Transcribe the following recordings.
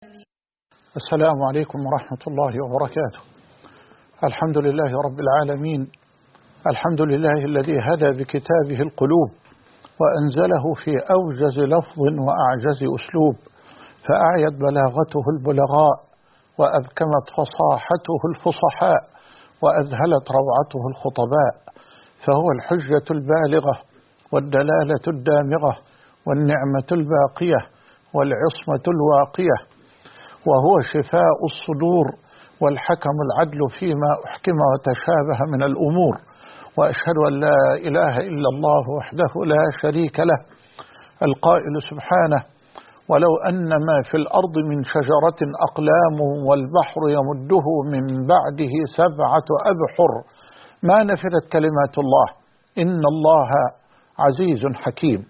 السلام عليكم ورحمة الله وبركاته. الحمد لله رب العالمين، الحمد لله الذي هدى بكتابه القلوب وأنزله في أوجز لفظ وأعجز أسلوب، فأعيت بلاغته البلغاء وأبكمت فصاحته الفصحاء وأذهلت روعته الخطباء، فهو الحجة البالغة والدلالة الدامغة والنعمة الباقية والعصمة الواقية، وهو شفاء الصدور والحكم العدل فيما أحكم وتشابه من الأمور. وأشهد أن لا إله إلا الله وحده لا شريك له، القائل سبحانه: ولو أن ما في الأرض من شجرة أقلام والبحر يمده من بعده 7 أبحر ما نفذت كلمات الله إن الله عزيز حكيم.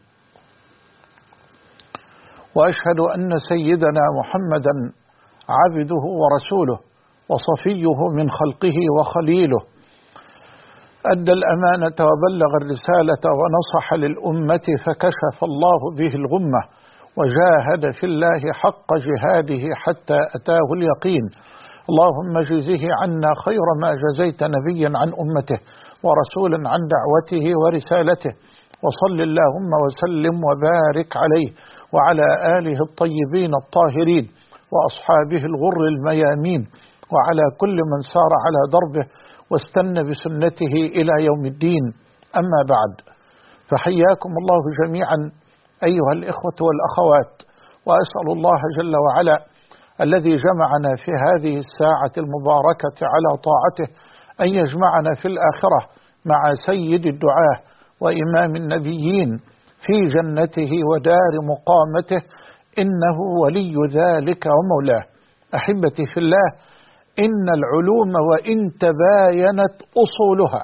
وأشهد أن سيدنا محمدا عبده ورسوله وصفيه من خلقه وخليله، أدى الأمانة وبلغ الرسالة ونصح للأمة فكشف الله به الغمة، وجاهد في الله حق جهاده حتى أتاه اليقين. اللهم اجزه عنا خير ما جزيت نبيا عن أمته ورسولا عن دعوته ورسالته، وصل اللهم وسلم وبارك عليه وعلى آله الطيبين الطاهرين وأصحابه الغر الميامين، وعلى كل من سار على دربه واستنى بسنته إلى يوم الدين. أما بعد، فحياكم الله جميعا أيها الإخوة والأخوات، وأسأل الله جل وعلا الذي جمعنا في هذه الساعة المباركة على طاعته أن يجمعنا في الآخرة مع سيد الدعاة وإمام النبيين في جنته ودار مقامته، إنه ولي ذلك ومولاه. أحبتي في الله، إن العلوم وإن تباينت أصولها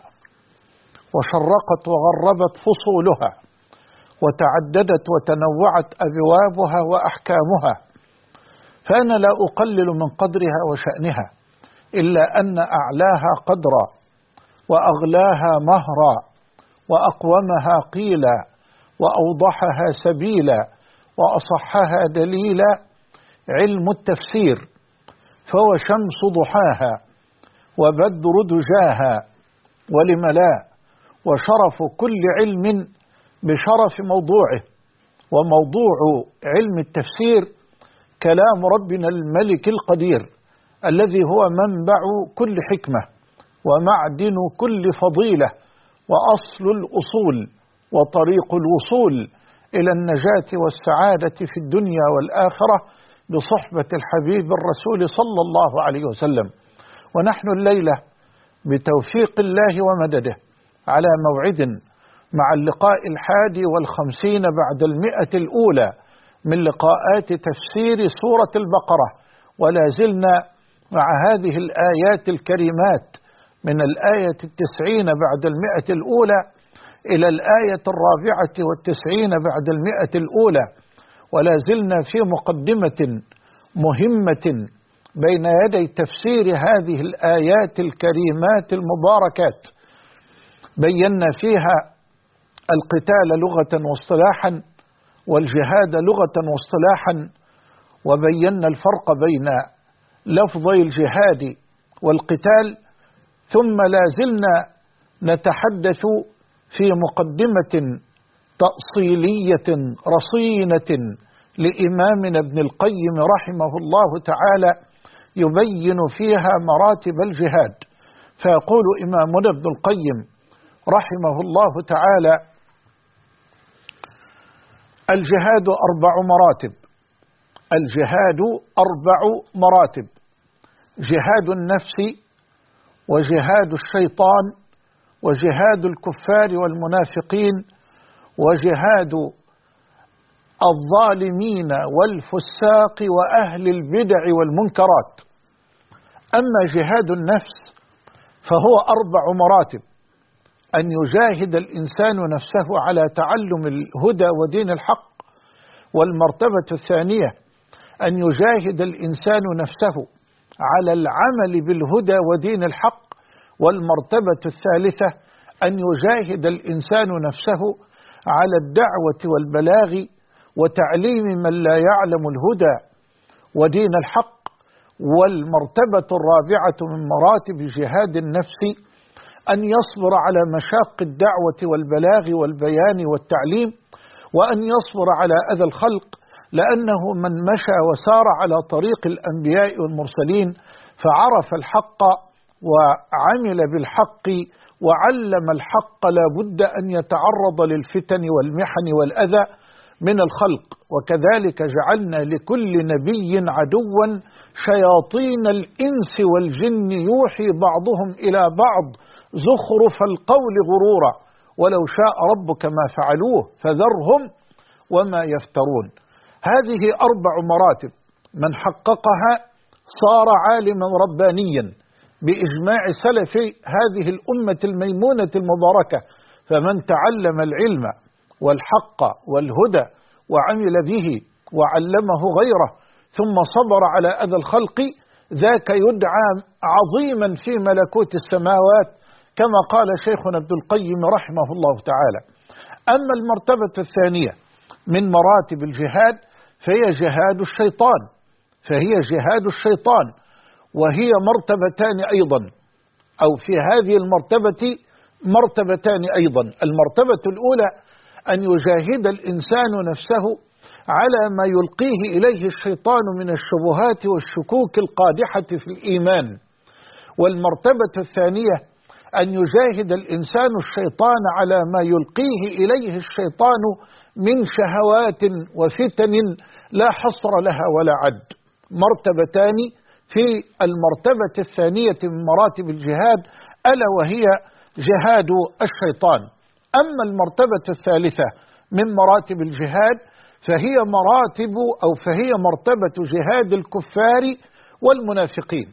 وشرقت وغربت فصولها وتعددت وتنوعت أبوابها وأحكامها، فأنا لا أقلل من قدرها وشأنها، إلا أن أعلاها قدرا وأغلاها مهرا وأقومها قيلا وأوضحها سبيلا وأصحها دليلا علم التفسير، فهو شمس ضحاها وبدر دجاها ولم لا، وشرف كل علم بشرف موضوعه. وموضوع علم التفسير كلام ربنا الملك القدير الذي هو منبع كل حكمة ومعدن كل فضيلة وأصل الأصول وطريق الوصول إلى النجاة والسعادة في الدنيا والآخرة بصحبة الحبيب الرسول صلى الله عليه وسلم. ونحن الليلة بتوفيق الله ومدده على موعد مع اللقاء 51 بعد 100 الأولى من لقاءات تفسير سورة البقرة، ولا زلنا مع هذه الآيات الكريمات من الآية 90 بعد 100 الأولى إلى الآية 94 بعد 100 الأولى، ولا زلنا في مقدمة مهمة بين يدي تفسير هذه الآيات الكريمات المباركات. بينا فيها القتال لغة واصطلاحا والجهاد لغة واصطلاحا، وبينا الفرق بين لفظي الجهاد والقتال، ثم لا زلنا نتحدث في مقدمة تأصيلية رصينة لإمامنا ابن القيم رحمه الله تعالى يبين فيها مراتب الجهاد. فيقول إمامنا ابن القيم رحمه الله تعالى: الجهاد 4 مراتب. الجهاد 4 مراتب: جهاد النفس، وجهاد الشيطان، وجهاد الكفار والمنافقين، وجهاد الظالمين والفساق وأهل البدع والمنكرات. أما جهاد النفس فهو 4 مراتب: أن يجاهد الإنسان نفسه على تعلم الهدى ودين الحق، والمرتبة الثانية أن يجاهد الإنسان نفسه على العمل بالهدى ودين الحق، والمرتبة الثالثة أن يجاهد الإنسان نفسه على الدعوة والبلاغ وتعليم من لا يعلم الهدى، ودين الحق. والمرتبة الرابعة من مراتب جهاد النفس أن يصبر على مشاق الدعوة والبلاغ والبيان والتعليم، وأن يصبر على أذى الخلق، لأنه من مشى وسار على طريق الأنبياء والمرسلين فعرف الحق وعمل بالحق وعلم الحق لا بد أن يتعرض للفتن والمحن والأذى من الخلق. وكذلك جعلنا لكل نبي عدوا شياطين الإنس والجن يوحي بعضهم إلى بعض زخرف القول غرورا ولو شاء ربك ما فعلوه فذرهم وما يفترون. هذه 4 مراتب من حققها صار عالما ربانيا بإجماع سلف هذه الأمة الميمونة المباركة. فمن تعلم العلم والحق والهدى وعمل به وعلمه غيره ثم صبر على أذى الخلق ذاك يدعى عظيما في ملكوت السماوات، كما قال شيخنا ابن القيم رحمه الله تعالى. أما المرتبة الثانية من مراتب الجهاد فهي جهاد الشيطان، وهي مرتبتان أيضا، أو في هذه المرتبة مرتبتان أيضا. المرتبة الأولى أن يجاهد الإنسان نفسه على ما يلقيه إليه الشيطان من الشبهات والشكوك القادحة في الإيمان. والمرتبة الثانية أن يجاهد الإنسان الشيطان على ما يلقيه إليه الشيطان من شهوات وفتن لا حصر لها ولا عد. مرتبتان في المرتبة الثانية من مراتب الجهاد، ألا وهي جهاد الشيطان. أما المرتبة الثالثة من مراتب الجهاد فهي مرتبة جهاد الكفار والمنافقين.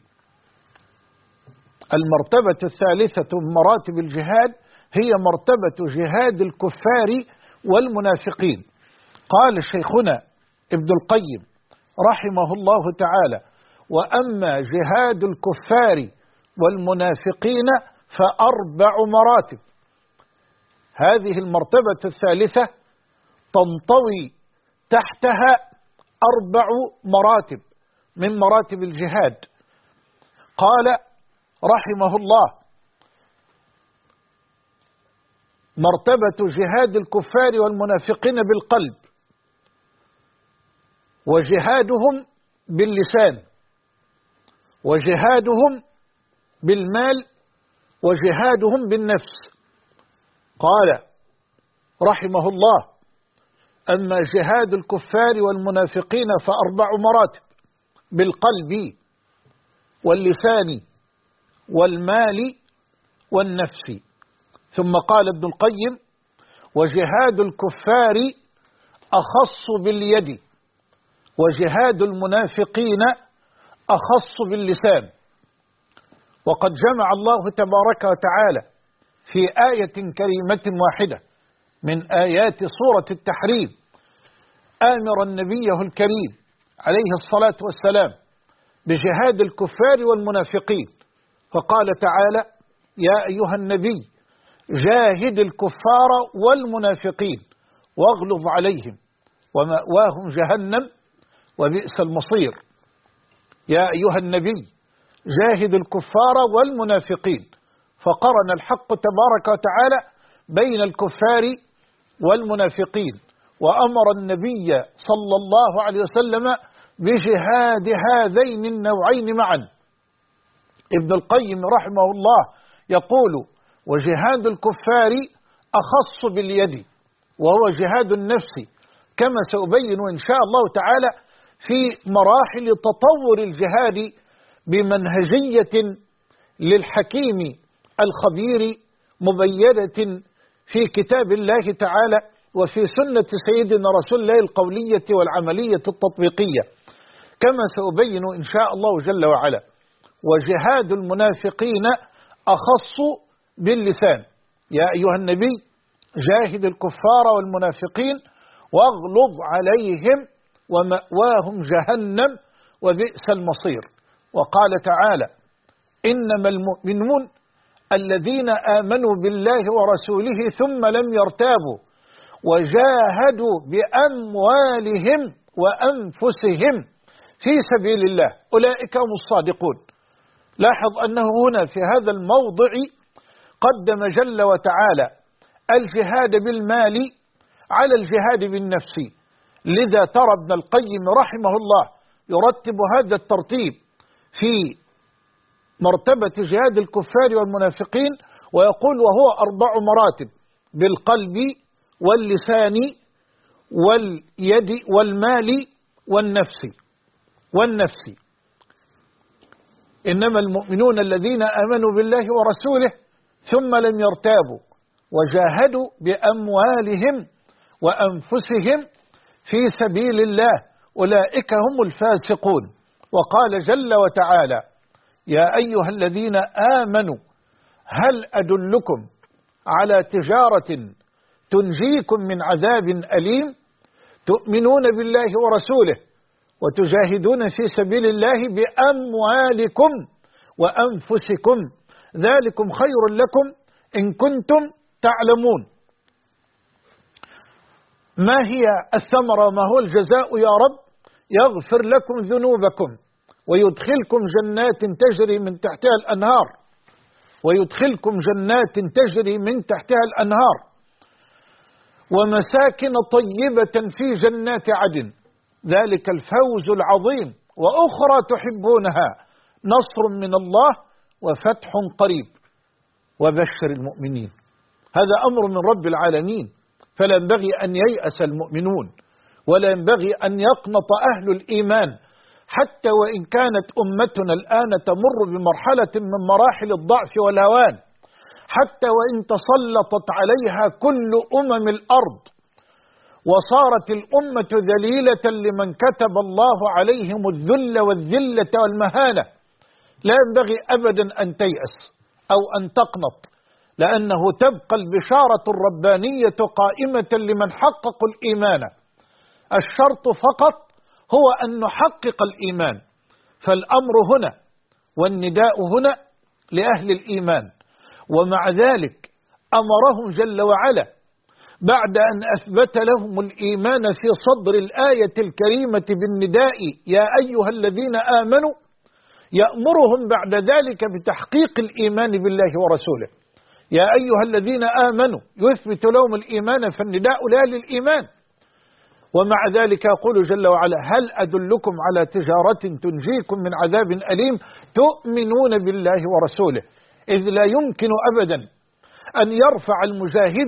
المرتبة الثالثة من مراتب الجهاد هي مرتبة جهاد الكفار والمنافقين. قال شيخنا ابن القيم رحمه الله تعالى: وأما جهاد الكفار والمنافقين ف4 مراتب. هذه المرتبة الثالثة تنطوي تحتها 4 مراتب من مراتب الجهاد. قال رحمه الله: مرتبة جهاد الكفار والمنافقين بالقلب، وجهادهم باللسان، وجهادهم بالمال، وجهادهم بالنفس. قال رحمه الله: أما جهاد الكفار والمنافقين ف4 مراتب: بالقلب واللسان والمال والنفس. ثم قال ابن القيم: وجهاد الكفار أخص باليد، وجهاد المنافقين أخص باللسان. وقد جمع الله تبارك وتعالى في آية كريمة واحدة من آيات سورة التحريم آمرا نبيه الكريم عليه الصلاة والسلام بجهاد الكفار والمنافقين، فقال تعالى: يا أيها النبي جاهد الكفار والمنافقين واغلظ عليهم ومأواهم جهنم وبئس المصير. يا أيها النبي جاهد الكفار والمنافقين، فقرن الحق تبارك وتعالى بين الكفار والمنافقين، وأمر النبي صلى الله عليه وسلم بجهاد هذين النوعين معا. ابن القيم رحمه الله يقول: وجهاد الكفار أخص باليد، وهو جهاد النفس، كما سأبين إن شاء الله تعالى في مراحل تطور الجهاد بمنهجية للحكيم الخبير مبينة في كتاب الله تعالى وفي سنة سيدنا رسول الله القولية والعملية التطبيقية، كما سأبين إن شاء الله جل وعلا. وجهاد المنافقين أخص باللسان: يا أيها النبي جاهد الكفار والمنافقين واغلظ عليهم ومأواهم جهنم وبئس المصير. وقال تعالى: إنما المؤمنون الذين آمنوا بالله ورسوله ثم لم يرتابوا وجاهدوا بأموالهم وأنفسهم في سبيل الله أولئك هم الصادقون. لاحظ أنه هنا في هذا الموضع قدم جل وتعالى الجهاد بالمال على الجهاد بالنفس. لذا ترى ابن القيم رحمه الله يرتب هذا الترتيب في مرتبة جهاد الكفار والمنافقين ويقول وهو 4 مراتب: بالقلب واللسان واليد والمال والنفس. إنما المؤمنون الذين آمنوا بالله ورسوله ثم لم يرتابوا وجاهدوا بأموالهم وأنفسهم في سبيل الله أولئك هم الفاسقون. وقال جل وتعالى: يا أيها الذين آمنوا هل أدلكم على تجارة تنجيكم من عذاب أليم تؤمنون بالله ورسوله وتجاهدون في سبيل الله بأموالكم وأنفسكم ذلكم خير لكم إن كنتم تعلمون. ما هي الثمرة وما هو الجزاء يا رب؟ يغفر لكم ذنوبكم ويدخلكم جنات تجري من تحتها الأنهار ومساكن طيبة في جنات عدن ذلك الفوز العظيم وأخرى تحبونها نصر من الله وفتح قريب وبشر المؤمنين. هذا أمر من رب العالمين، فلا ينبغي أن ييأس المؤمنون ولا ينبغي أن يقنط أهل الإيمان، حتى وإن كانت أمتنا الآن تمر بمرحلة من مراحل الضعف والهوان، حتى وإن تسلطت عليها كل أمم الأرض وصارت الأمة ذليلة لمن كتب الله عليهم الذل والذلة والمهانة، لا ينبغي أبدا أن تيأس أو أن تقنط، لأنه تبقى البشارة الربانية قائمة لمن حققوا الإيمان. الشرط فقط هو أن نحقق الإيمان، فالأمر هنا والنداء هنا لأهل الإيمان. ومع ذلك أمرهم جل وعلا بعد أن أثبت لهم الإيمان في صدر الآية الكريمة بالنداء يا أيها الذين آمنوا، يأمرهم بعد ذلك بتحقيق الإيمان بالله ورسوله. يا أيها الذين آمنوا يثبت لهم الإيمان، فالنداء لأهل الإيمان. ومع ذلك يقول جل وعلا هل أدلكم على تجارة تنجيكم من عذاب أليم تؤمنون بالله ورسوله. إذ لا يمكن أبدا أن يرفع المجاهد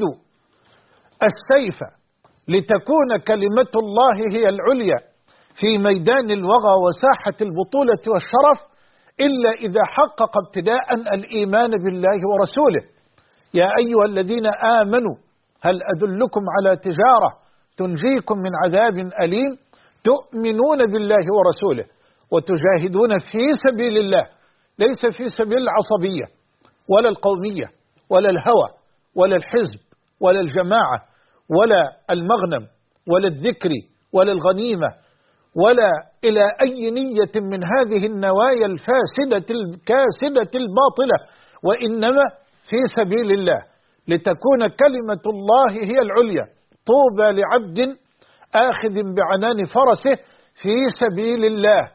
السيف لتكون كلمة الله هي العليا في ميدان الوغى وساحة البطولة والشرف إلا إذا حقق ابتداء الإيمان بالله ورسوله. يا أيها الذين آمنوا هل أدلكم على تجارة تنجيكم من عذاب أليم تؤمنون بالله ورسوله وتجاهدون في سبيل الله، ليس في سبيل العصبية ولا القومية ولا الهوى ولا الحزب ولا الجماعة ولا المغنم ولا الذكر ولا الغنيمة ولا إلى أي نية من هذه النوايا الفاسدة الكاسدة الباطلة، وإنما في سبيل الله لتكون كلمة الله هي العليا. طوبى لعبد آخذ بعنان فرسه في سبيل الله،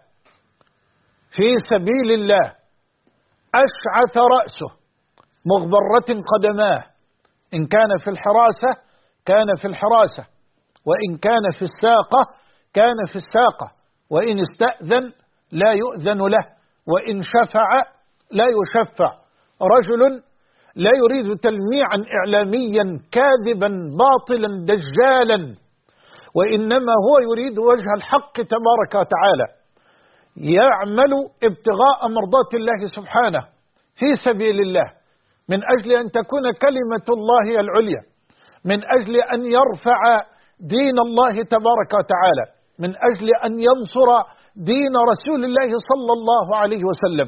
في سبيل الله، أشعث رأسه مغبرة قدماه، إن كان في الحراسة كان في الحراسة، وإن كان في الساقة كان في الساقة، وإن استأذن لا يؤذن له، وإن شفع لا يشفع. رجل لا يريد تلميعا إعلاميا كاذبا باطلا دجالا، وإنما هو يريد وجه الحق تبارك وتعالى، يعمل ابتغاء مرضات الله سبحانه في سبيل الله، من أجل أن تكون كلمة الله هي العليا، من أجل أن يرفع دين الله تبارك وتعالى، من أجل أن ينصر دين رسول الله صلى الله عليه وسلم.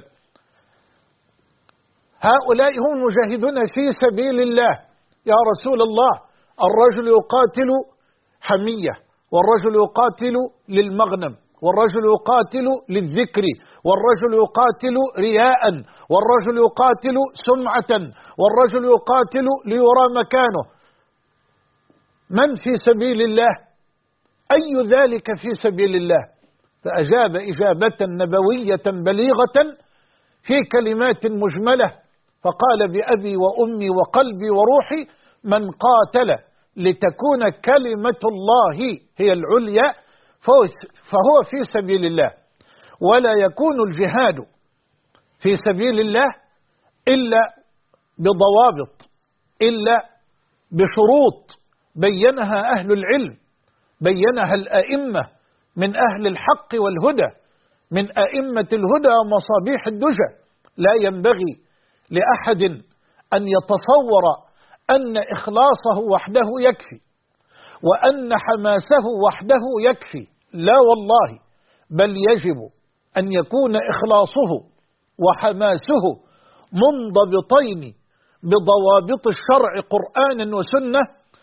هؤلاء هم المجاهدون في سبيل الله. يا رسول الله، الرجل يقاتل حمية، والرجل يقاتل للمغنم، والرجل يقاتل للذكر، والرجل يقاتل رياء، والرجل يقاتل سمعة، والرجل يقاتل ليرى مكانه. من في سبيل الله؟ أي ذلك في سبيل الله؟ فأجاب إجابة نبوية بليغة في كلمات مجملة، فقال بأبي وأمي وقلبي وروحي من قاتل لتكون كلمة الله هي العليا فهو في سبيل الله، ولا يكون الجهاد في سبيل الله إلا بضوابط، إلا بشروط بينها أهل العلم، بينها الأئمة من أهل الحق والهدى، من أئمة الهدى ومصابيح الدجى. لا ينبغي لأحد أن يتصور أن إخلاصه وحده يكفي، وأن حماسه وحده يكفي، لا والله، بل يجب أن يكون إخلاصه وحماسه منضبطين بضوابط الشرع قرآنا وسنة،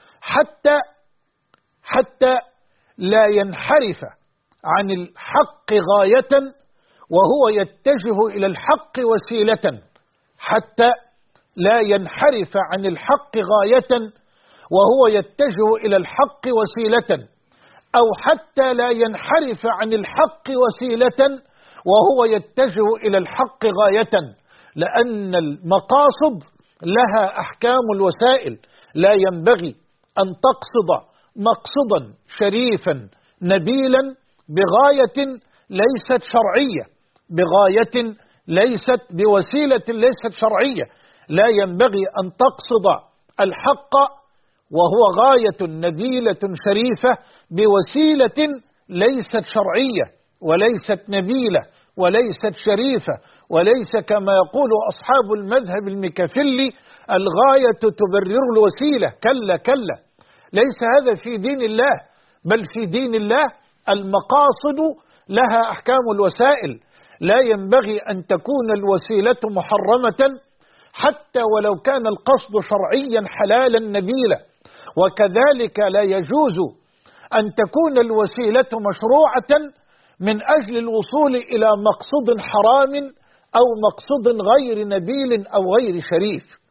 حتى لا ينحرف عن الحق غاية وهو يتجه إلى الحق وسيلة، حتى لا ينحرف عن الحق غاية وهو يتجه إلى الحق وسيلة، أو حتى لا ينحرف عن الحق وسيلة وهو يتجه إلى الحق غاية، لأن المقاصد لها أحكام الوسائل. لا ينبغي أن تقصد مقصدا شريفا نبيلا بغاية ليست شرعية، بغاية ليست بوسيلة ليست شرعية. لا ينبغي أن تقصد الحق وهو غاية نبيلة شريفة بوسيلة ليست شرعية وليست نبيلة وليست شريفة، وليس كما يقول أصحاب المذهب المكفلي الغاية تبرر الوسيلة. كلا كلا، ليس هذا في دين الله، بل في دين الله المقاصد لها أحكام الوسائل. لا ينبغي أن تكون الوسيلة محرمة حتى ولو كان القصد شرعيا حلالا نبيلا، وكذلك لا يجوز أن تكون الوسيلة مشروعة من أجل الوصول إلى مقصد حرام أو مقصد غير نبيل أو غير شريف.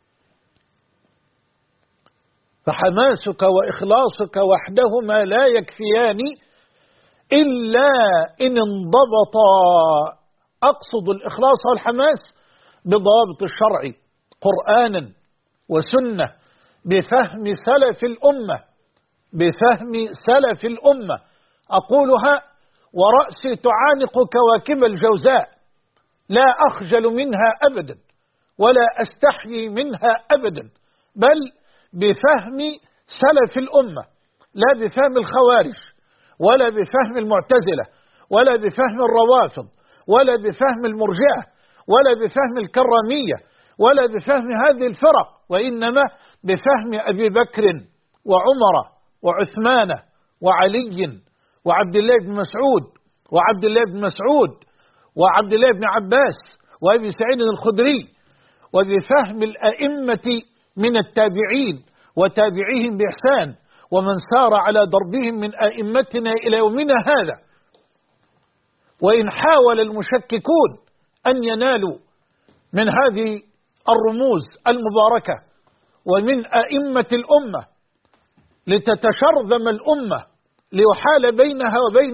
فحماسك وإخلاصك وحدهما لا يكفيان إلا إن انضبطا، أقصد الإخلاص والحماس بضابط الشرع قرآنا وسنة، بفهم سلف الأمة، بفهم سلف الأمة. أقولها ورأسي تعانق كواكب الجوزاء، لا أخجل منها أبدا ولا أستحيي منها أبدا، بل بفهم سلف الأمة، لا بفهم الخوارج ولا بفهم المعتزلة ولا بفهم الروافض ولا بفهم المرجئة ولا بفهم الكرامية ولا بفهم هذه الفرق، وإنما بفهم أبي بكر وعمر وعثمان وعلي وعبد الله بن مسعود وعبد الله بن مسعود وعبد الله بن عباس وأبي سعيد الخدري، وبفهم الأئمة من التابعين وتابعيهم بإحسان ومن سار على دربهم من أئمتنا إلى يومنا هذا. وإن حاول المشككون أن ينالوا من هذه الرموز المباركة ومن أئمة الأمة لتتشرذم الأمة ليحال بينها وبين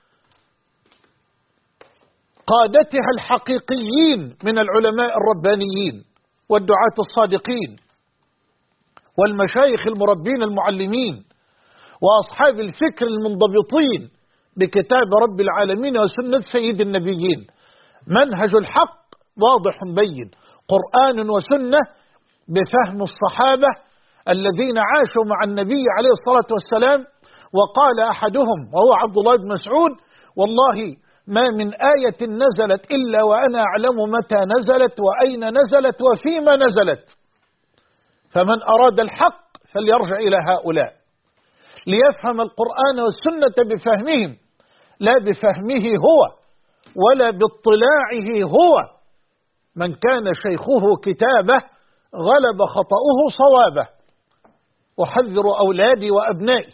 قادتها الحقيقيين من العلماء الربانيين والدعاة الصادقين والمشايخ المربين المعلمين وأصحاب الفكر المنضبطين بكتاب رب العالمين وسنة سيد النبيين، منهج الحق واضح بين، قرآن وسنة بفهم الصحابة الذين عاشوا مع النبي عليه الصلاة والسلام. وقال أحدهم وهو عبد الله بن مسعود: والله ما من آية نزلت إلا وأنا أعلم متى نزلت وأين نزلت وفيما نزلت، فمن أراد الحق فليرجع إلى هؤلاء ليفهم القرآن والسنة بفهمهم، لا بفهمه هو ولا باطلاعه هو. من كان شيخه كتابه غلب خطأه صوابه. أحذر أولادي وأبنائي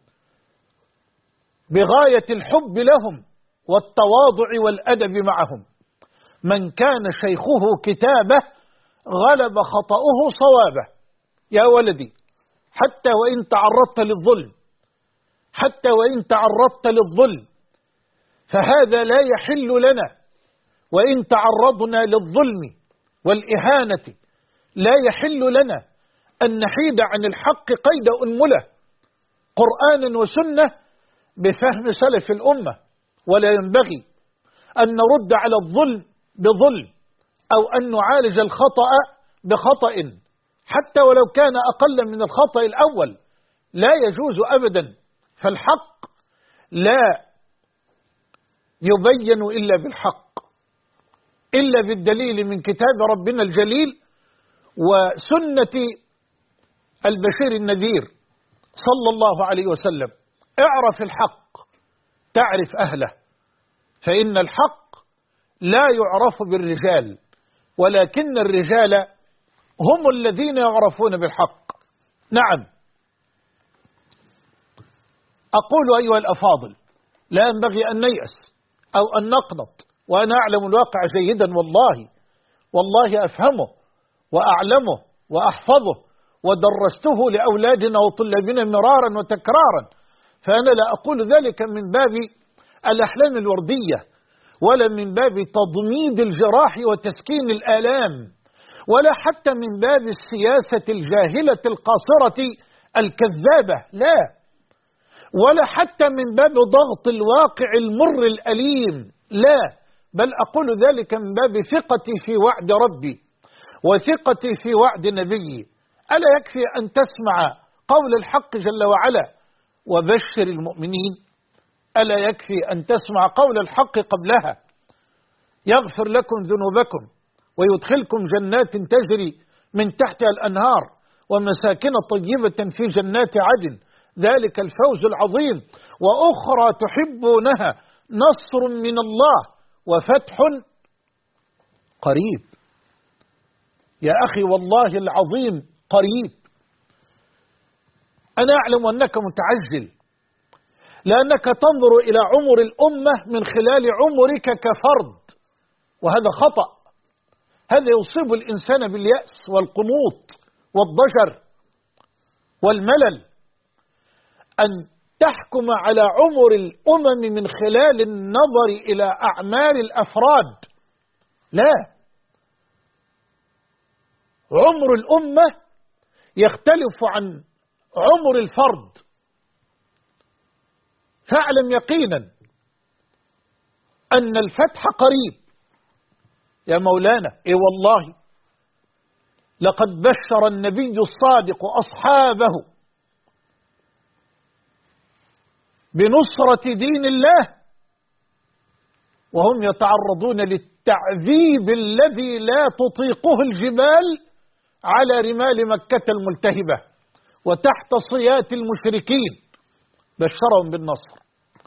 بغاية الحب لهم والتواضع والأدب معهم. من كان شيخه كتابه غلب خطأه صوابه. يا ولدي، حتى وإن تعرضت للظلم، حتى وإن تعرضت للظلم، فهذا لا يحل لنا، وإن تعرضنا للظلم والإهانة لا يحل لنا أن نحيد عن الحق قيد أنملة قرآنا وسنة بفهم سلف الأمة، ولا ينبغي أن نرد على الظلم بظلم أو أن نعالج الخطأ بخطأ حتى ولو كان أقل من الخطأ الأول، لا يجوز أبدا. فالحق لا يبين إلا بالحق، إلا بالدليل من كتاب ربنا الجليل وسنة البشير النذير صلى الله عليه وسلم. اعرف الحق تعرف أهله، فإن الحق لا يعرف بالرجال، ولكن الرجال هم الذين يعرفون بالحق. نعم، أقول أيها الأفاضل، لا ينبغي أن نيأس أو أن نقنط، وأنا أعلم الواقع جيدا والله أفهمه وأعلمه وأحفظه ودرسته لأولادنا وطلابنا مرارا وتكرارا، فأنا لا أقول ذلك من باب الأحلام الوردية، ولا من باب تضميد الجراح وتسكين الآلام، ولا حتى من باب السياسة الجاهلة القاصرة الكذابة، لا، ولا حتى من باب ضغط الواقع المر الأليم، لا، بل أقول ذلك من باب ثقتي في وعد ربي وثقتي في وعد نبيي. ألا يكفي أن تسمع قول الحق جل وعلا وبشر المؤمنين؟ ألا يكفي أن تسمع قول الحق قبلها يغفر لكم ذنوبكم ويدخلكم جنات تجري من تحتها الأنهار ومساكن طيبة في جنات عدن، ذلك الفوز العظيم، وأخرى تحبونها نصر من الله وفتح قريب. يا أخي والله العظيم قريب. أنا أعلم أنك متعجل لأنك تنظر إلى عمر الأمة من خلال عمرك كفرد، وهذا خطأ. هذا يصيب الإنسان باليأس والقنوط والضجر والملل، أن تحكم على عمر الأمم من خلال النظر إلى أعمال الأفراد. لا، عمر الأمة يختلف عن عمر الفرد. فاعلم يقينا أن الفتح قريب يا مولانا. إيه والله، لقد بشر النبي الصادق أصحابه بنصرة دين الله وهم يتعرضون للتعذيب الذي لا تطيقه الجبال على رمال مكة الملتهبة وتحت صيات المشركين، بشرهم بالنصر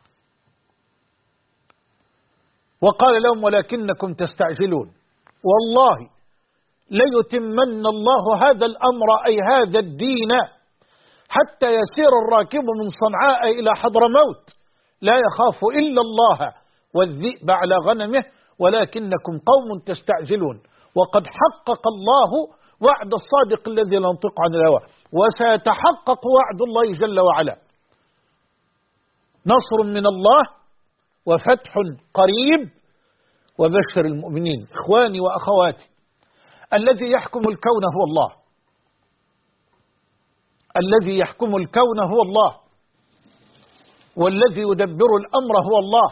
وقال لهم ولكنكم تستعجلون، والله ليتمن الله هذا الأمر أي هذا الدين حتى يسير الراكب من صنعاء إلى حضرموت لا يخاف إلا الله والذئب على غنمه ولكنكم قوم تستعجلون. وقد حقق الله وعد الصادق الذي لا ينطق عن الهوى، وسيتحقق وعد الله جل وعلا. نصر من الله وفتح قريب وبشر المؤمنين. إخواني وأخواتي، الذي يحكم الكون هو الله، الذي يحكم الكون هو الله، والذي يدبر الأمر هو الله،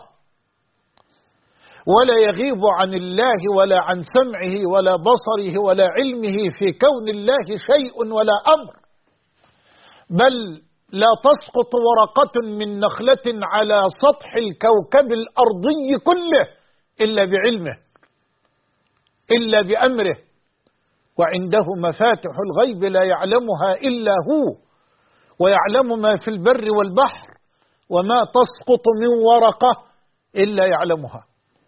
ولا يغيب عن الله ولا عن سمعه ولا بصره ولا علمه في كون الله شيء ولا أمر، بل لا تسقط ورقة من نخلة على سطح الكوكب الأرضي كله إلا بعلمه إلا بأمره، وعنده مفاتح الغيب لا يعلمها إلا هو، ويعلم ما في البر والبحر، وما تسقط من ورقة إلا يعلمها،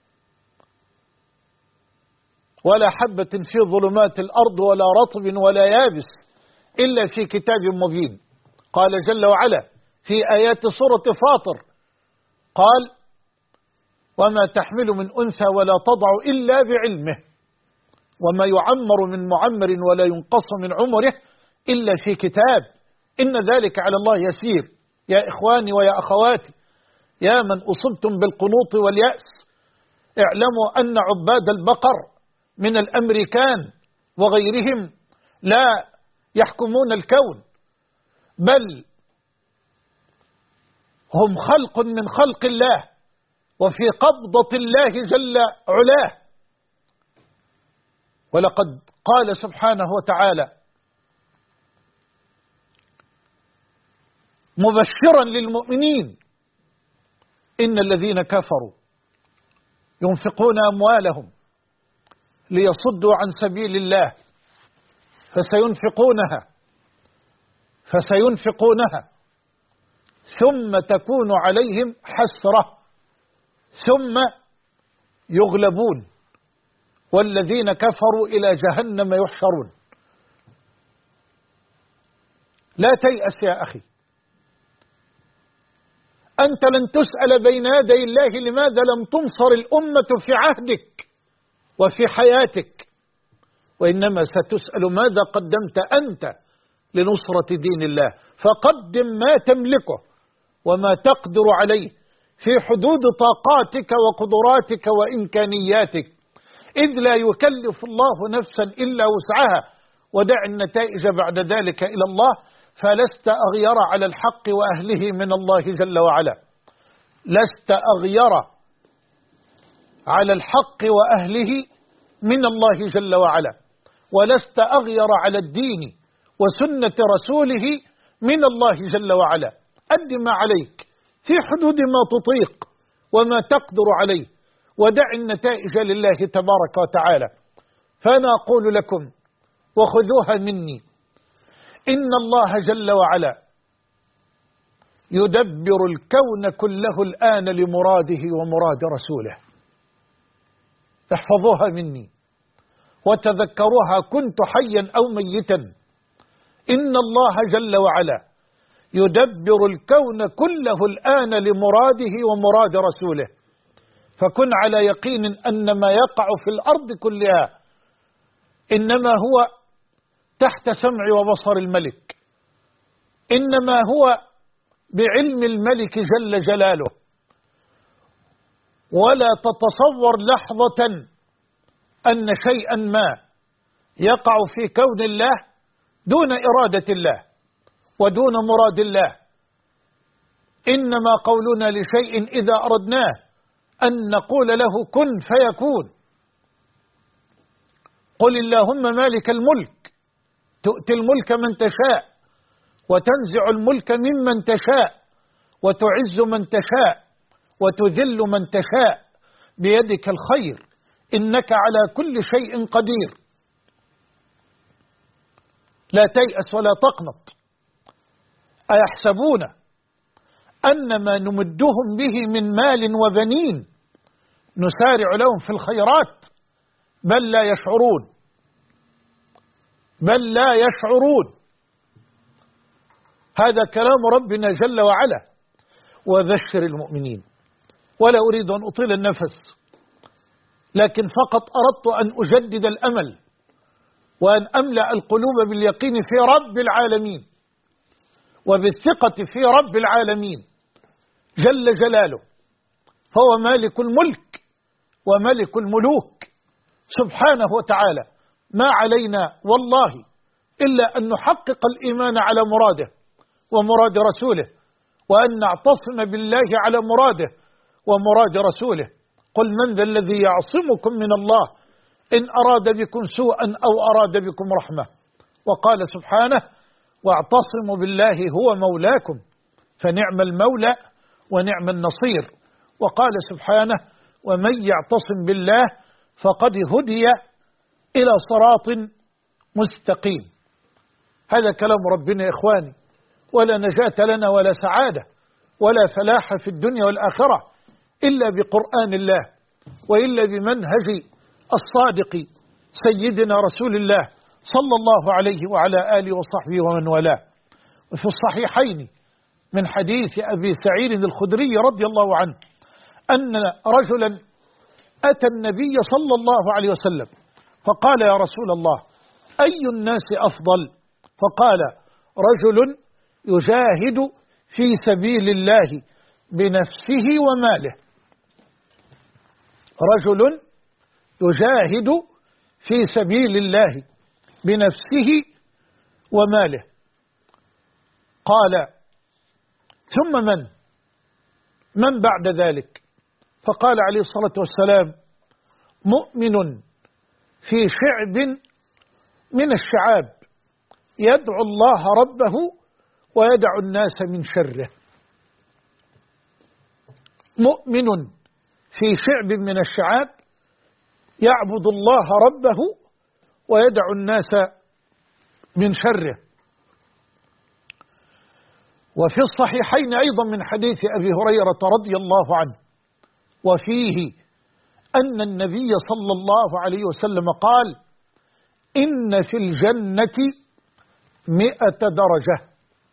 ولا حبة في ظلمات الأرض ولا رطب ولا يابس إلا في كتاب مبين. قال جل وعلا في آيات سورة فاطر، قال وما تحمل من أنثى ولا تضع إلا بعلمه، وما يعمر من معمر ولا ينقص من عمره إلا في كتاب، إن ذلك على الله يسير. يا إخواني ويا أخواتي، يا من أصبتم بالقنوط واليأس، اعلموا أن عباد البقر من الأمريكان وغيرهم لا يحكمون الكون، بل هم خلق من خلق الله وفي قبضة الله جل علاه. ولقد قال سبحانه وتعالى مبشرا للمؤمنين: إن الذين كفروا ينفقون أموالهم ليصدوا عن سبيل الله فسينفقونها ثم تكون عليهم حسرة ثم يغلبون والذين كفروا إلى جهنم يحشرون. لا تيأس يا أخي، أنت لن تسأل بين يدي الله لماذا لم تنصر الأمة في عهدك وفي حياتك، وإنما ستسأل ماذا قدمت أنت لنصرة دين الله. فقدم ما تملكه وما تقدر عليه في حدود طاقاتك وقدراتك وإمكانياتك، إذ لا يكلف الله نفسا إلا وسعها، ودع النتائج بعد ذلك إلى الله. فلست أغير على الحق وأهله من الله جل وعلا، لست أغير على الحق وأهله من الله جل وعلا، ولست أغير على الدين وسنة رسوله من الله جل وعلا. أد ما عليك في حدود ما تطيق وما تقدر عليه، ودع النتائج لله تبارك وتعالى. فأنا أقول لكم وخذوها مني: إن الله جل وعلا يدبر الكون كله الآن لمراده ومراد رسوله. احفظوها مني وتذكروها كنت حيا أو ميتا. إن الله جل وعلا يدبر الكون كله الآن لمراده ومراد رسوله. فكن على يقين أن ما يقع في الأرض كلها إنما هو تحت سمع وبصر الملك، إنما هو بعلم الملك جل جلاله. ولا تتصور لحظة أن شيئا ما يقع في كون الله دون إرادة الله ودون مراد الله. إنما قولنا لشيء إذا أردناه أن نقول له كن فيكون. قل اللهم مالك الملك تؤتي الملك من تشاء وتنزع الملك ممن تشاء وتعز من تشاء وتذل من تشاء بيدك الخير إنك على كل شيء قدير. لا تيأس ولا تقنط. أيحسبون أن ما نمدهم به من مال وبنين نسارع لهم في الخيرات بل لا يشعرون، بل لا يشعرون. هذا كلام ربنا جل وعلا. وبشر المؤمنين. ولا أريد أن أطيل النفس، لكن فقط أردت أن أجدد الأمل وأن أملأ القلوب باليقين في رب العالمين وبالثقة في رب العالمين جل جلاله، فهو مالك الملك وملك الملوك سبحانه وتعالى. ما علينا والله إلا أن نحقق الإيمان على مراده ومراد رسوله، وأن نعتصم بالله على مراده ومراد رسوله. قل من ذا الذي يعصمكم من الله إن أراد بكم سوءا أو أراد بكم رحمة. وقال سبحانه: واعتصموا بالله هو مولاكم فنعم المولى ونعم النصير. وقال سبحانه: ومن يعتصم بالله فقد هدي إلى صراط مستقيم. هذا كلام ربنا يا إخواني، ولا نجاة لنا ولا سعادة ولا فلاح في الدنيا والآخرة إلا بقرآن الله وإلا بمنهج الصادق سيدنا رسول الله صلى الله عليه وعلى آله وصحبه ومن والاه. وفي الصحيحين من حديث أبي سعيد الخدري رضي الله عنه أن رجلا أتى النبي صلى الله عليه وسلم فقال: يا رسول الله، أي الناس أفضل؟ فقال: رجل يجاهد في سبيل الله بنفسه وماله. رجل يجاهد في سبيل الله بنفسه وماله. قال ثم من بعد ذلك؟ فقال عليه الصلاة والسلام مؤمن في شعب من الشعاب يدعو الله ربه ويدع الناس من شره. مؤمن في شعب من الشعاب يعبد الله ربه ويدع الناس من شره. وفي الصحيحين أيضا من حديث أبي هريرة رضي الله عنه وفيه أن النبي صلى الله عليه وسلم قال إن في الجنة 100 درجة.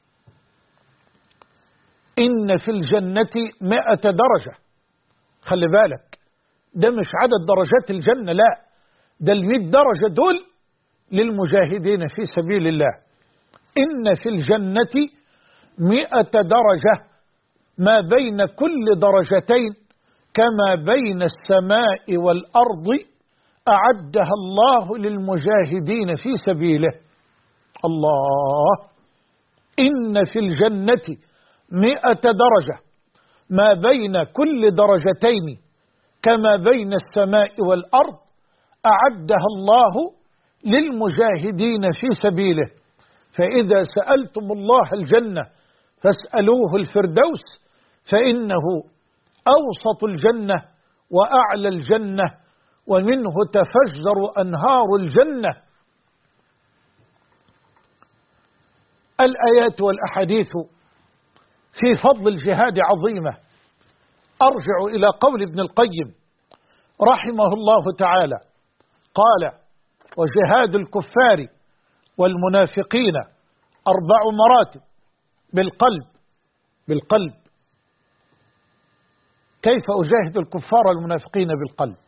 إن في الجنة 100 درجة. خلي بالك، ده مش عدد درجات الجنة، لا، ده 100 درجة دول للمجاهدين في سبيل الله. إن في الجنة 100 درجة، ما بين كل درجتين كما بين السماء والأرض أعدها الله للمجاهدين في سبيله. الله. إن في الجنة 100 درجة، ما بين كل درجتين كما بين السماء والأرض أعدها الله للمجاهدين في سبيله. فإذا سألتم الله الجنة فاسألوه الفردوس، فإنه أوسط الجنة وأعلى الجنة ومنه تفجر أنهار الجنة. الآيات والأحاديث في فضل الجهاد عظيمة. أرجع إلى قول ابن القيم رحمه الله تعالى، قال وجهاد الكفار والمنافقين 4 مراتب. بالقلب. كيف أجاهد الكفار والمنافقين بالقلب؟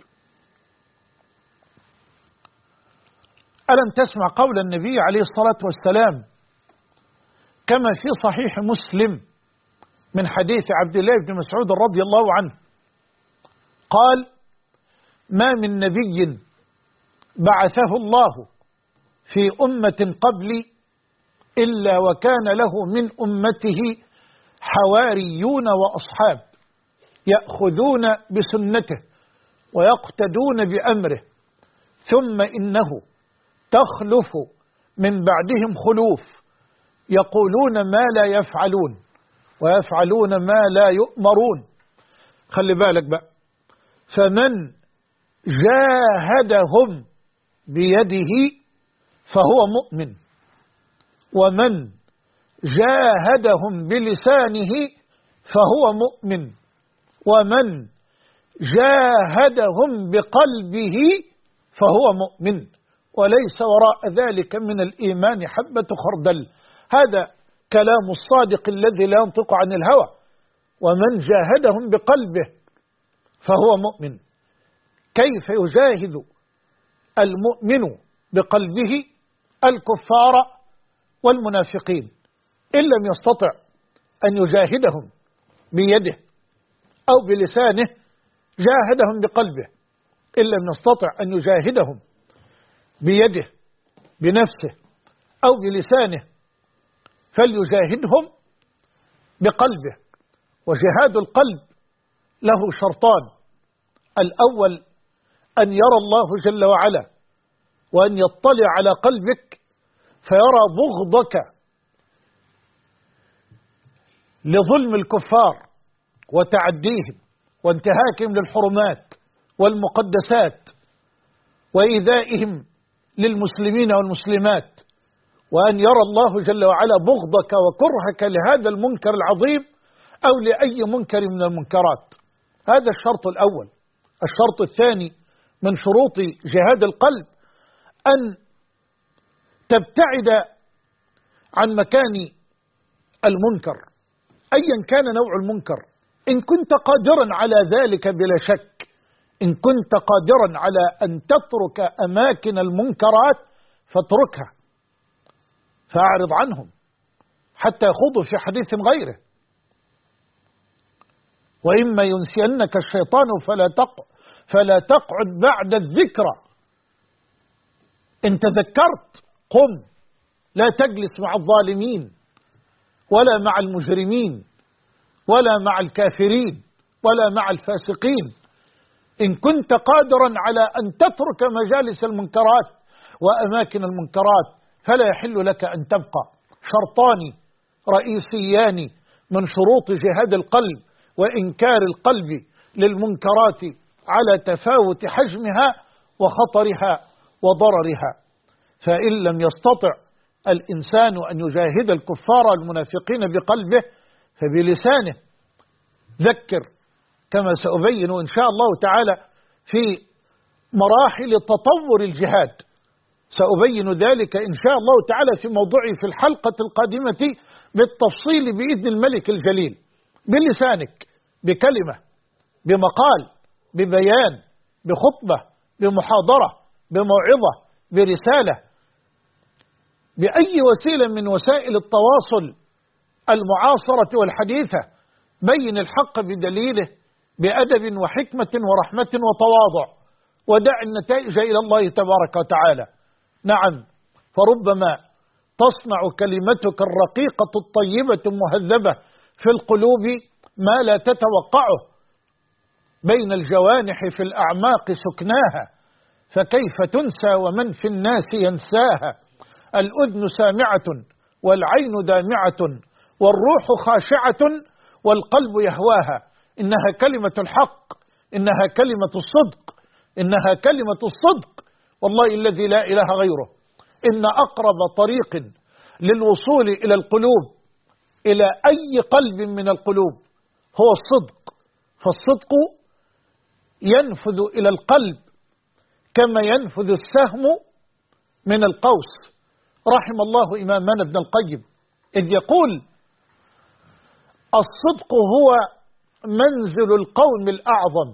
ألم تسمع قول النبي عليه الصلاة والسلام كما في صحيح مسلم من حديث عبد الله بن مسعود رضي الله عنه قال ما من نبي بعثه الله في أمة قبلي إلا وكان له من أمته حواريون وأصحاب يأخذون بسنته ويقتدون بأمره، ثم إنه تخلف من بعدهم خلوف يقولون ما لا يفعلون ويفعلون ما لا يؤمرون. خلي بالك بقى، فمن جاهدهم بيده فهو مؤمن، ومن جاهدهم بلسانه فهو مؤمن، ومن جاهدهم بقلبه فهو مؤمن، وليس وراء ذلك من الإيمان حبة خردل. هذا كلام الصادق الذي لا ينطق عن الهوى. ومن جاهدهم بقلبه فهو مؤمن. كيف يجاهد المؤمن بقلبه الكفار والمنافقين إن لم يستطع أن يجاهدهم بيده أو بلسانه؟ جاهدهم بقلبه. إن لم يستطع أن يجاهدهم بيده بنفسه أو بلسانه فليجاهدهم بقلبه. وجهاد القلب له شرطان: الأول أن يرى الله جل وعلا وأن يطلع على قلبك فيرى بغضك لظلم الكفار وتعديهم وانتهاكهم للحرمات والمقدسات وإيذائهم للمسلمين والمسلمات، وأن يرى الله جل وعلا بغضك وكرهك لهذا المنكر العظيم أو لأي منكر من المنكرات. هذا الشرط الأول. الشرط الثاني من شروط جهاد القلب أن تبتعد عن مكان المنكر أيا كان نوع المنكر، إن كنت قادرا على ذلك بلا شك. إن كنت قادرا على أن تترك أماكن المنكرات فاتركها، فأعرض عنهم حتى يخوضوا في حديث غيره. وإما ينسينك الشيطان فلا تقعد بعد الذكرى. إن تذكرت قم، لا تجلس مع الظالمين ولا مع المجرمين ولا مع الكافرين ولا مع الفاسقين. إن كنت قادرا على أن تترك مجالس المنكرات وأماكن المنكرات فلا يحل لك أن تبقى. شرطان رئيسيان من شروط جهاد القلب وإنكار القلب للمنكرات على تفاوت حجمها وخطرها وضررها. فإن لم يستطع الإنسان أن يجاهد الكفار المنافقين بقلبه فبلسانه. ذكر كما سأبين إن شاء الله تعالى في مراحل تطور الجهاد، سأبين ذلك إن شاء الله تعالى في موضوعي في الحلقة القادمة بالتفصيل بإذن الملك الجليل. بلسانك، بكلمة، بمقال، ببيان، بخطبة، بمحاضرة، بموعظة، برسالة، بأي وسيلة من وسائل التواصل المعاصرة والحديثة، بين الحق بدليله بأدب وحكمة ورحمة وتواضع، ودع النتائج إلى الله تبارك وتعالى. نعم، فربما تصنع كلمتك الرقيقة الطيبة المهذبة في القلوب ما لا تتوقعه، بين الجوانح في الأعماق سكناها، فكيف تنسى ومن في الناس ينساها. الأذن سامعة والعين دامعة والروح خاشعة والقلب يهواها. إنها كلمة الحق، إنها كلمة الصدق، إنها كلمة الصدق، والله الذي لا إله غيره. إن أقرب طريق للوصول إلى القلوب، إلى أي قلب من القلوب، هو الصدق. فالصدق ينفذ إلى القلب كما ينفذ السهم من القوس. رحم الله إمامنا ابن القيم إذ يقول: الصدق هو منزل القوم الأعظم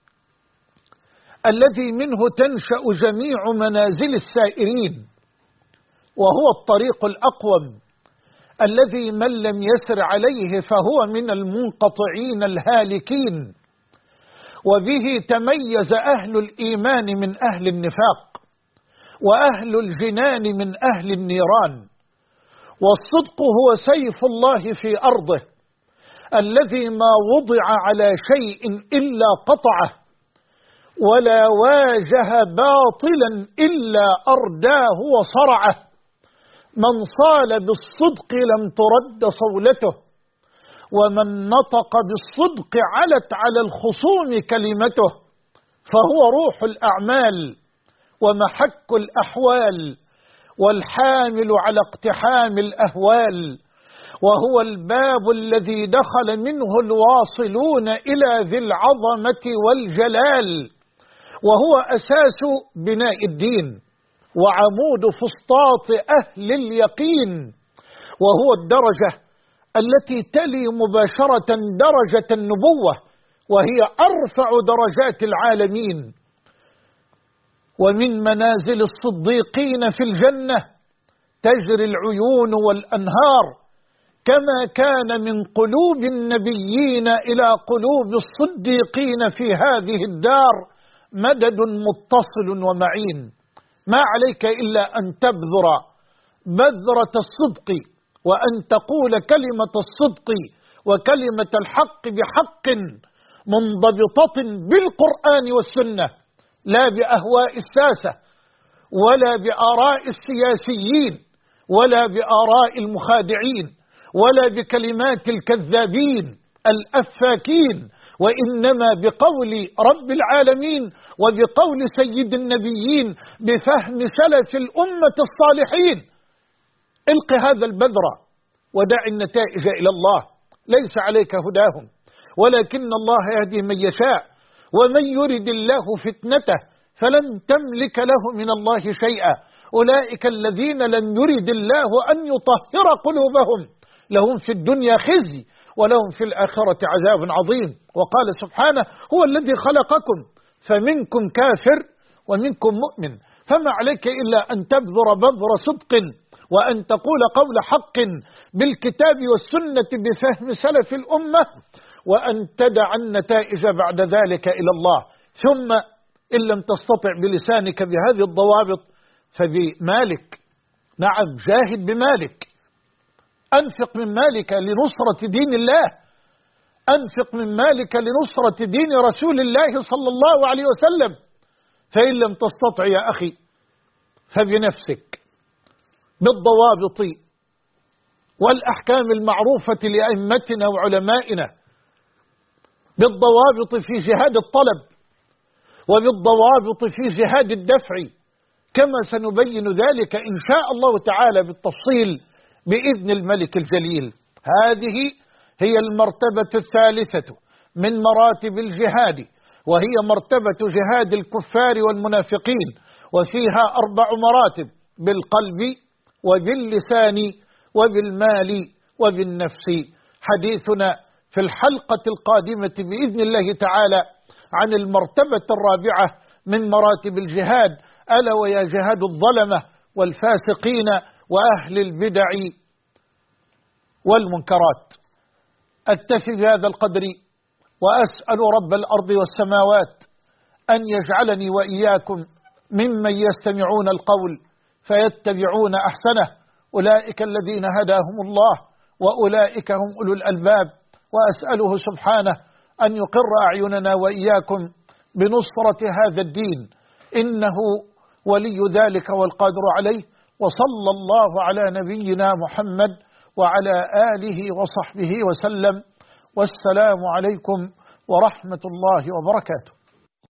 الذي منه تنشأ جميع منازل السائرين، وهو الطريق الأقوم الذي من لم يسر عليه فهو من المنقطعين الهالكين. وبه تميز أهل الإيمان من أهل النفاق، وأهل الجنان من أهل النيران. والصدق هو سيف الله في أرضه الذي ما وضع على شيء إلا قطعه، ولا واجه باطلا إلا أرداه وصرعه. من صال بالصدق لم ترد صولته، ومن نطق بالصدق علت على الخصوم كلمته. فهو روح الأعمال ومحك الأحوال، والحامل على اقتحام الأهوال، وهو الباب الذي دخل منه الواصلون إلى ذي العظمة والجلال، وهو أساس بناء الدين وعمود فسطاط أهل اليقين، وهو الدرجة التي تلي مباشرة درجة النبوة، وهي أرفع درجات العالمين. ومن منازل الصديقين في الجنة تجري العيون والأنهار، كما كان من قلوب النبيين إلى قلوب الصديقين في هذه الدار مدد متصل ومعين. ما عليك إلا أن تبذر بذرة الصدق، وأن تقول كلمة الصدق وكلمة الحق بحق منضبطة بالقرآن والسنة، لا بأهواء الساسة ولا بآراء السياسيين ولا بآراء المخادعين ولا بكلمات الكذابين الأفاكين، وإنما بقول رب العالمين وبقول سيد النبيين بفهم سلف الأمة الصالحين. الق هذا البذر ودع النتائج إلى الله. ليس عليك هداهم ولكن الله يهدي من يشاء، ومن يرد الله فتنته فلن تملك له من الله شيئا. أولئك الذين لم يرد الله أن يطهر قلوبهم لهم في الدنيا خزي ولهم في الآخرة عذاب عظيم. وقال سبحانه: هو الذي خلقكم فمنكم كافر ومنكم مؤمن. فما عليك إلا أن تبذر بذر صدق، وأن تقول قول حق بالكتاب والسنة بفهم سلف الأمة، وأن تدع النتائج بعد ذلك إلى الله. ثم إن لم تستطع بلسانك بهذه الضوابط فبمالك. نعم، جاهد بمالك، أنفق من مالك لنصرة دين الله، أنفق من مالك لنصرة دين رسول الله صلى الله عليه وسلم. فإن لم تستطع يا أخي فبنفسك بالضوابط والأحكام المعروفة لأئمتنا وعلمائنا، بالضوابط في جهاد الطلب وبالضوابط في جهاد الدفع، كما سنبين ذلك إن شاء الله تعالى بالتفصيل بإذن الملك الجليل. هذه هي المرتبة الثالثة من مراتب الجهاد، وهي مرتبة جهاد الكفار والمنافقين، وفيها 4 مراتب: بالقلب وباللسان وبالمال وبالنفس. حديثنا في الحلقة القادمة بإذن الله تعالى عن المرتبة الرابعة من مراتب الجهاد، ألا ويا جهاد الظلمة والفاسقين وأهل البدع والمنكرات. أكتفي بهذا القدر، وأسأل رب الأرض والسماوات أن يجعلني وإياكم ممن يستمعون القول فيتبعون أحسنه، أولئك الذين هداهم الله وأولئك هم أولو الألباب. وأسأله سبحانه أن يقر أعيننا وإياكم بنصرة هذا الدين، إنه ولي ذلك والقادر عليه. وصلى الله على نبينا محمد وعلى آله وصحبه وسلم، والسلام عليكم ورحمة الله وبركاته.